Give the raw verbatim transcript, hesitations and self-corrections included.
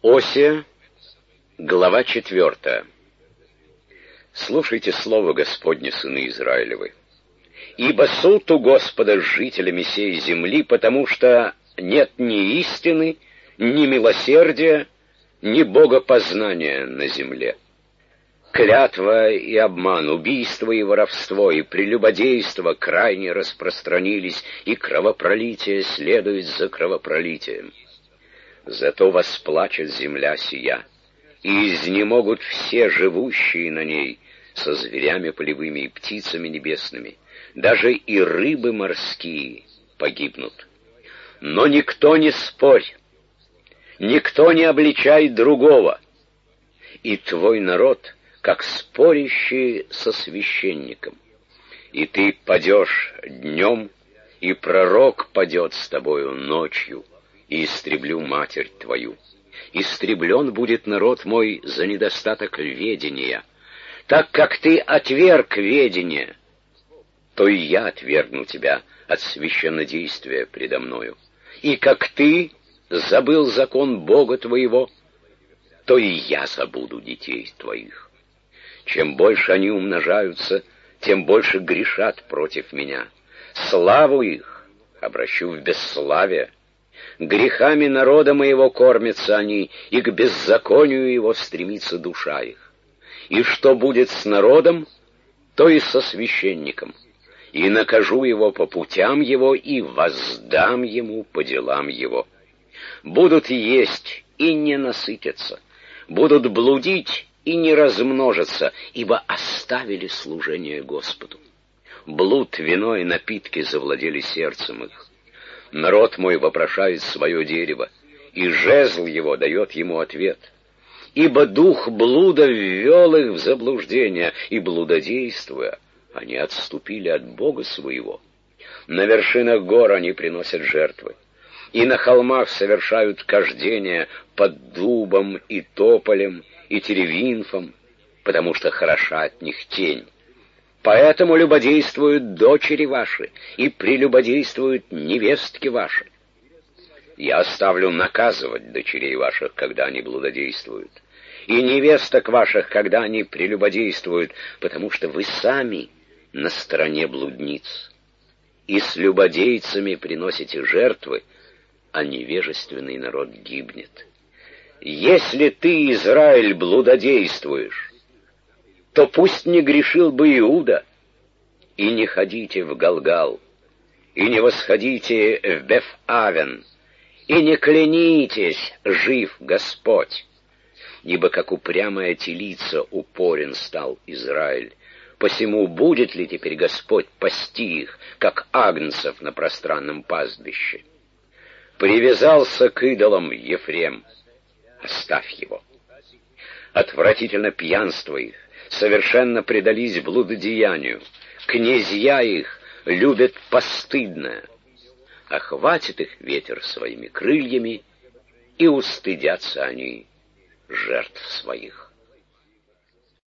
Осия, глава четвертая. Слушайте слово Господне, сыны Израилевы. Ибо суд у Господа с жителями сей земли, потому что нет ни истины, ни милосердия, ни богопознания на земле. Клятва и обман, убийство и воровство, и прелюбодейство крайне распространились, и кровопролитие следует за кровопролитием. Зато восплачет земля сия, и изнемогут все живущие на ней со зверями полевыми и птицами небесными, даже и рыбы морские погибнут. Но никто не спорь, никто не обличает другого, и твой народ, как спорящий со священником. И ты падешь днем, и пророк падет с тобою ночью, и истреблю матерь твою. Истреблен будет народ мой за недостаток ведения. Так как ты отверг ведение, то и я отвергну тебя от священнодействия предо мною. И как ты забыл закон Бога твоего, то и я забуду детей твоих. Чем больше они умножаются, тем больше грешат против меня. Славу их обращу в бесславие. Грехами народа моего кормятся они, и к беззаконию его стремится душа их. И что будет с народом, то и со священником. И накажу его по путям его, и воздам ему по делам его. Будут есть и не насытятся, будут блудить и не размножатся, ибо оставили служение Господу. Блуд, вино и напитки завладели сердцем их. Народ мой вопрошает свое дерево, и жезл его дает ему ответ. Ибо дух блуда ввел их в заблуждение, и, блудодействуя, они отступили от Бога своего. На вершинах гор они приносят жертвы, и на холмах совершают кождения под дубом и тополем и теревинфом, потому что хороша от них тень. Поэтому любодействуют дочери ваши, и прелюбодействуют невестки ваши. Я оставлю наказывать дочерей ваших, когда они блудодействуют, и невесток ваших, когда они прелюбодействуют, потому что вы сами на стороне блудниц, и с любодейцами приносите жертвы, а невежественный народ гибнет. Если ты, Израиль, блудодействуешь, то пусть не грешил бы Иуда, и не ходите в Галгал, и не восходите в Беф-Авен, и не клянитесь, жив Господь, ибо как упрямая телица упорен стал Израиль. Посему будет ли теперь Господь пасти их, как агнцев на пространном пастбище? Привязался к идолам Ефрем, оставь его. Отвратительно пьянство их, совершенно предались блудодеянию. Князья их любят постыдное. Охватит их ветер своими крыльями, и устыдятся они жертв своих.